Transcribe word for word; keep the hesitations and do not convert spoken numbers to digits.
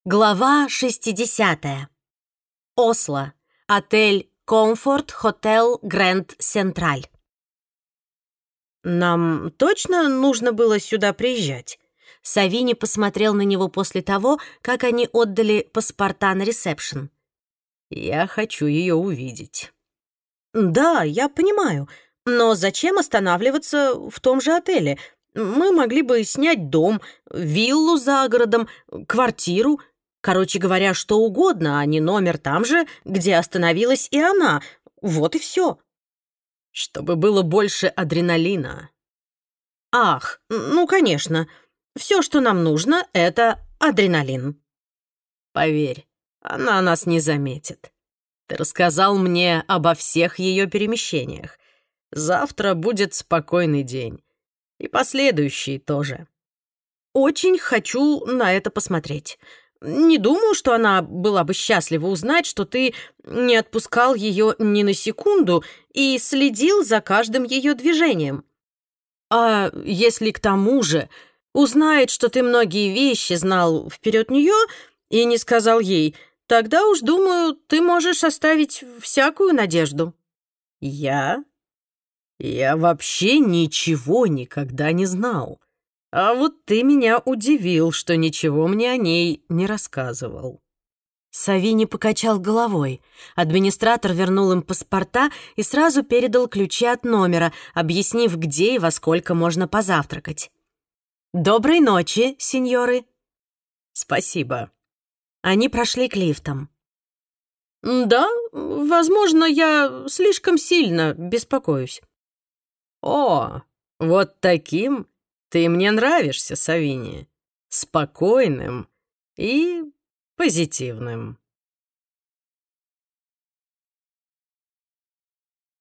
Глава шестидесятая. Осло. Отель «Комфорт Хотел Гранд Централь». «Нам точно нужно было сюда приезжать?» Савини посмотрел на него после того, как они отдали паспорта на ресепшн. «Я хочу ее увидеть». «Да, я понимаю. Но зачем останавливаться в том же отеле? Мы могли бы снять дом, виллу за городом, квартиру. Короче говоря, что угодно, а не номер там же, где остановилась и она. Вот и все». «Чтобы было больше адреналина». «Ах, ну, конечно. Все, что нам нужно, это адреналин». «Поверь, она нас не заметит. Ты рассказал мне обо всех ее перемещениях. Завтра будет спокойный день. И последующие тоже». «Очень хочу на это посмотреть. Не думаю, что она была бы счастлива узнать, что ты не отпускал ее ни на секунду и следил за каждым ее движением. А если к тому же узнает, что ты многие вещи знал вперед нее и не сказал ей, тогда уж, думаю, ты можешь оставить всякую надежду». «Я? Я вообще ничего никогда не знал. А вот ты меня удивил, что ничего мне о ней не рассказывал». Савини покачал головой. Администратор вернул им паспорта и сразу передал ключи от номера, объяснив, где и во сколько можно позавтракать. «Доброй ночи, сеньоры!» «Спасибо». Они прошли к лифтам. «Да, возможно, я слишком сильно беспокоюсь». «О, вот таким ты мне нравишься, Савини. Спокойным и позитивным».